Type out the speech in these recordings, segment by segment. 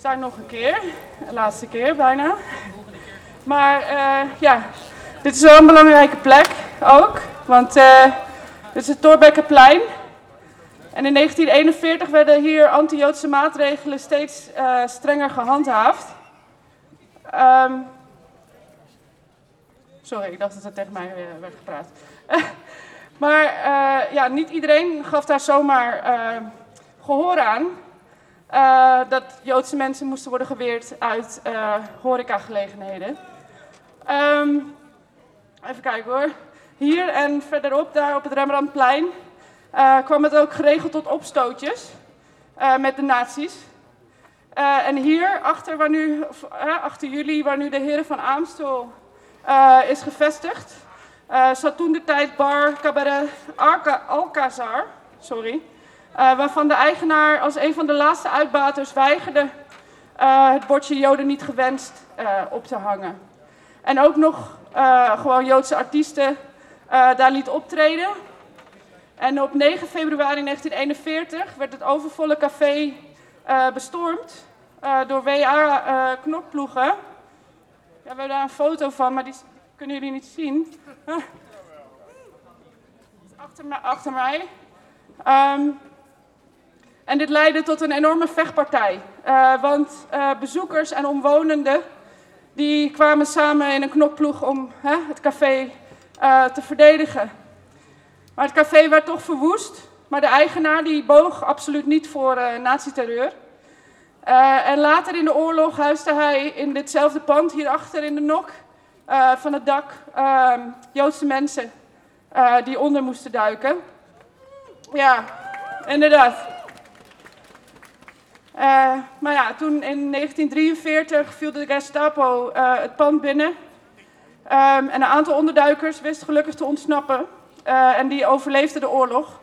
sta ik nog een keer. De laatste keer bijna. Maar ja, dit is wel een belangrijke plek ook. Want dit is het Thorbeckenplein. En in 1941 werden hier anti-Joodse maatregelen steeds strenger gehandhaafd. Sorry, ik dacht dat het tegen mij werd gepraat. Maar ja, niet iedereen gaf daar zomaar gehoor aan. Dat Joodse mensen moesten worden geweerd uit horecagelegenheden. Even kijken hoor. Hier en verderop, daar op het Rembrandtplein, kwam het ook geregeld tot opstootjes met de nazi's. En hier, achter jullie, waar nu de Heren van Aamstel is gevestigd, zat toen de tijd bar Cabaret Alcazar, waarvan de eigenaar als een van de laatste uitbaters weigerde het bordje Joden niet gewenst op te hangen. En ook nog gewoon Joodse artiesten daar liet optreden. En op 9 februari 1941 werd het overvolle café bestormd door WA-knokploegen. Ja, we hebben daar een foto van, maar die kunnen jullie niet zien. Achter mij. En dit leidde tot een enorme vechtpartij. Want bezoekers en omwonenden die kwamen samen in een knokploeg om het café te verdedigen. Maar het café werd toch verwoest. Maar de eigenaar die boog absoluut niet voor nazi-terreur. En later in de oorlog huisde hij in ditzelfde pand, hierachter in de nok van het dak, Joodse mensen die onder moesten duiken. Ja, inderdaad. Maar ja, toen in 1943 viel de Gestapo het pand binnen. En een aantal onderduikers wist gelukkig te ontsnappen. En die overleefden de oorlog.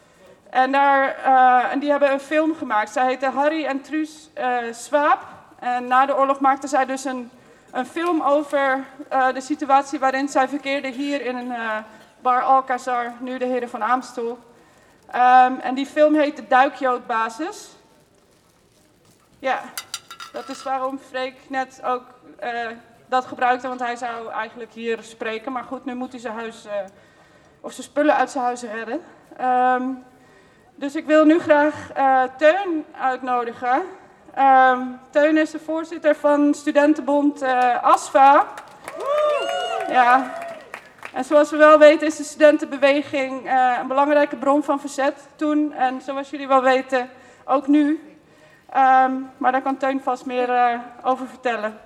En die hebben een film gemaakt. Zij heten Harry en Truus Swaap. En na de oorlog maakten zij dus een film over de situatie waarin zij verkeerden hier in een bar Alcazar, nu de Heren van Aamstel. En die film heet De Duikjoodbasis. Ja, dat is waarom Freek net ook dat gebruikte, want hij zou eigenlijk hier spreken. Maar goed, nu moet hij zijn huis, of zijn spullen uit zijn huis redden. Dus ik wil nu graag Teun uitnodigen. Teun is de voorzitter van studentenbond ASFA. Ja. En zoals we wel weten is de studentenbeweging een belangrijke bron van verzet toen. En zoals jullie wel weten, ook nu. Maar daar kan Teun vast meer over vertellen.